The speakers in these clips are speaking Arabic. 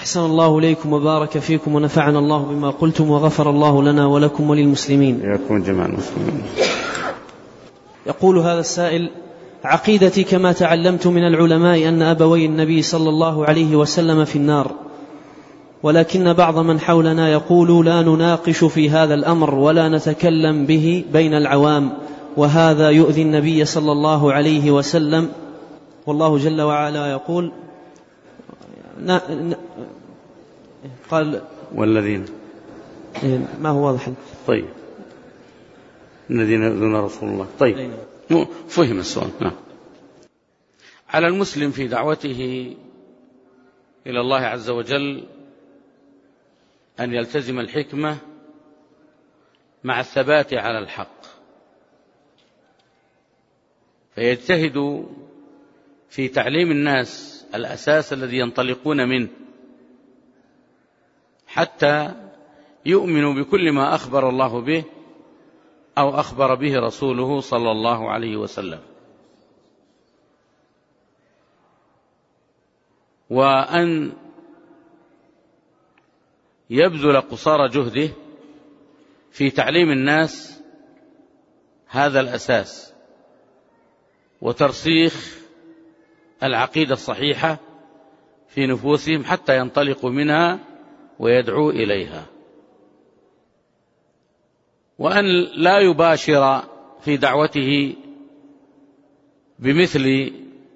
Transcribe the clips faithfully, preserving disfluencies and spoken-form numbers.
أحسن الله إليكم وبارك فيكم ونفعنا الله بما قلتم وغفر الله لنا ولكم وللمسلمين. ياكم جميعا المسلمين. يقول هذا السائل: عقيدتي كما تعلمت من العلماء أن أبوي النبي صلى الله عليه وسلم في النار، ولكن بعض من حولنا يقول لا نناقش في هذا الأمر ولا نتكلم به بين العوام، وهذا يؤذي النبي صلى الله عليه وسلم، والله جل وعلا يقول نا نا قال والذين ما هو واضح. طيب الذين يؤذون رسول الله. طيب فهم السؤال. نعم. على المسلم في دعوته إلى الله عز وجل أن يلتزم الحكمة مع الثبات على الحق، فيجتهد في تعليم الناس الأساس الذي ينطلقون منه حتى يؤمنوا بكل ما أخبر الله به أو أخبر به رسوله صلى الله عليه وسلم، وأن يبذل قصارى جهده في تعليم الناس هذا الأساس وترسيخ العقيدة الصحيحة في نفوسهم حتى ينطلقوا منها ويدعوا إليها، وأن لا يباشر في دعوته بمثل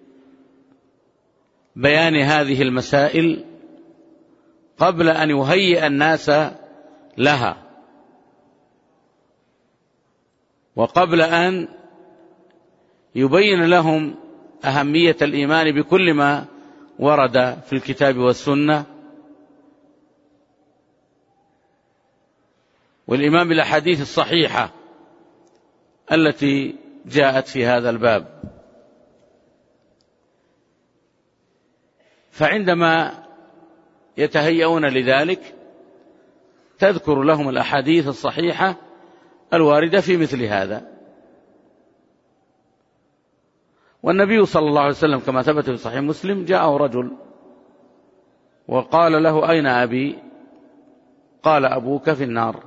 بيان هذه المسائل قبل أن يهيئ الناس لها، وقبل أن يبين لهم أهمية الإيمان بكل ما ورد في الكتاب والسنة والإيمان بالأحاديث الصحيحة التي جاءت في هذا الباب. فعندما يتهيئون لذلك تذكر لهم الأحاديث الصحيحة الواردة في مثل هذا. والنبي صلى الله عليه وسلم كما ثبت في صحيح مسلم جاءه رجل وقال له: أين أبي؟ قال: أبوك في النار.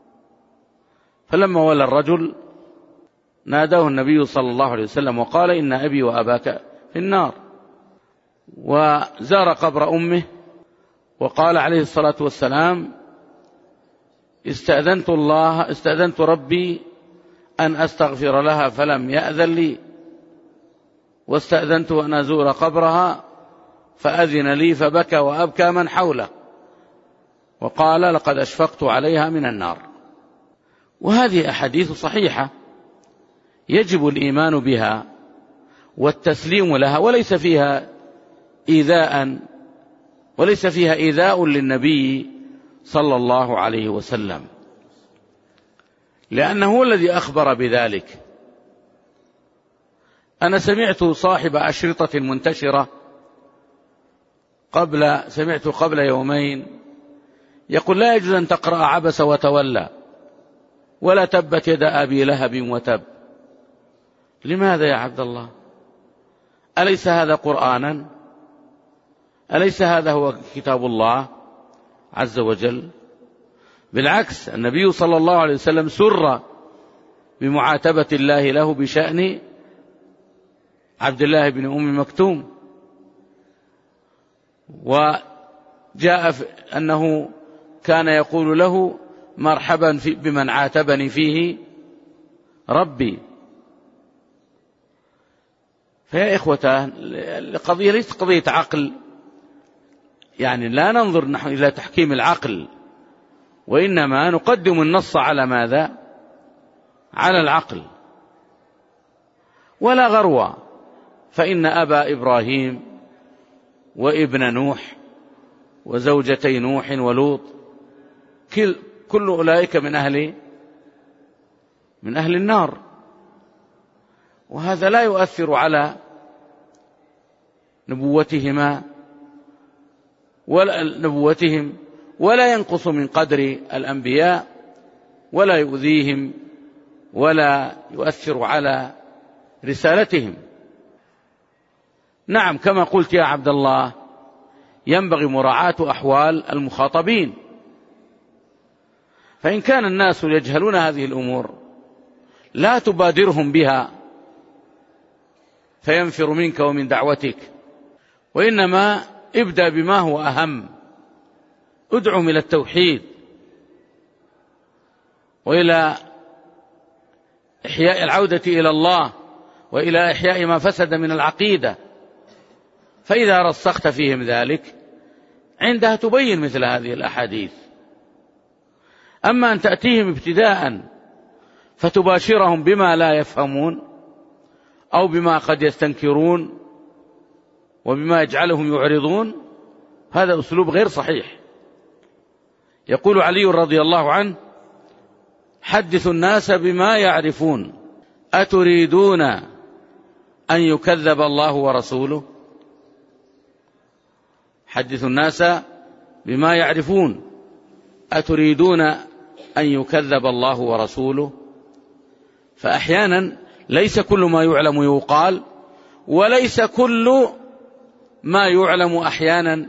فلما ولى الرجل ناداه النبي صلى الله عليه وسلم وقال: إن أبي وأباك في النار. وزار قبر أمه وقال عليه الصلاة والسلام: استأذنت الله استأذنت ربي أن أستغفر لها فلم يأذن لي، واستأذنت أن أزور قبرها فأذن لي، فبكى وأبكى من حوله وقال: لقد أشفقت عليها من النار. وهذه أحاديث صحيحة يجب الإيمان بها والتسليم لها، وليس فيها إيذاء وليس فيها إيذاء للنبي صلى الله عليه وسلم، لأنه هو الذي أخبر بذلك. أنا سمعت صاحب أشرطة منتشرة قبل سمعت قبل يومين يقول: لا يجوز أن تقرأ عبس وتولى ولا تبت يد أبي لهب وتب. لماذا يا عبد الله؟ أليس هذا قرآنا؟ أليس هذا هو كتاب الله عز وجل؟ بالعكس، النبي صلى الله عليه وسلم سر بمعاتبة الله له بشأن عبد الله بن أم مكتوم، وجاء أنه كان يقول له: مرحبا بمن عاتبني فيه ربي. فيا إخوة، القضية ليست قضية عقل، يعني لا ننظر نحن إلى تحكيم العقل، وإنما نقدم النص على ماذا؟ على العقل. ولا غروة، فإن أبا إبراهيم وابن نوح وزوجتي نوح ولوط كل, كل أولئك من أهل من أهل النار، وهذا لا يؤثر على نبوتهما ولا نبوتهم ولا ينقص من قدر الأنبياء ولا يؤذيهم ولا يؤثر على رسالتهم. نعم، كما قلت يا عبد الله، ينبغي مراعاة أحوال المخاطبين. فإن كان الناس يجهلون هذه الأمور لا تبادرهم بها فينفر منك ومن دعوتك، وإنما ابدأ بما هو أهم. ادعم إلى التوحيد وإلى إحياء العودة إلى الله وإلى إحياء ما فسد من العقيدة، فإذا رسخت فيهم ذلك عندها تبين مثل هذه الأحاديث. أما أن تأتيهم ابتداء فتباشرهم بما لا يفهمون أو بما قد يستنكرون وبما يجعلهم يعرضون، هذا أسلوب غير صحيح. يقول علي رضي الله عنه: حدثوا الناس بما يعرفون أتريدون أن يكذب الله ورسوله؟ حدثوا الناس بما يعرفون أتريدون أن يكذب الله ورسوله؟ فأحيانا ليس كل ما يعلم يقال، وليس كل ما يعلم أحيانا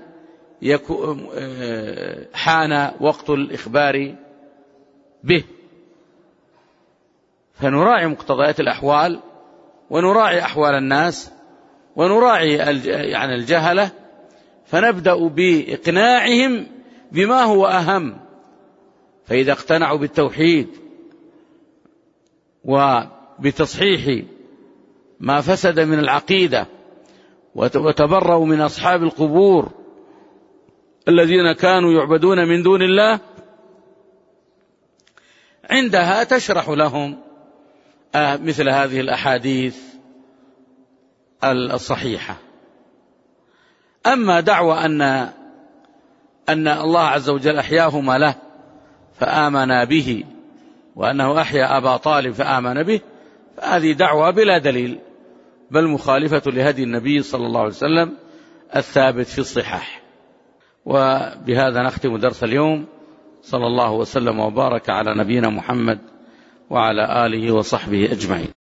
حان وقت الإخبار به. فنراعي مقتضيات الأحوال ونراعي أحوال الناس ونراعي يعني الجهلة، فنبدأ بإقناعهم بما هو أهم. فإذا اقتنعوا بالتوحيد وبتصحيح ما فسد من العقيدة وتبرأوا من أصحاب القبور الذين كانوا يعبدون من دون الله، عندها تشرح لهم مثل هذه الأحاديث الصحيحة. أما دعوى أن أن الله عز وجل أحياهما له فآمنا به وأنه أحيا أبا طالب فآمن به، فهذه دعوى بلا دليل، بل مخالفة لهدي النبي صلى الله عليه وسلم الثابت في الصحاح. وبهذا نختم درس اليوم. صلى الله وسلم وبارك على نبينا محمد وعلى آله وصحبه أجمعين.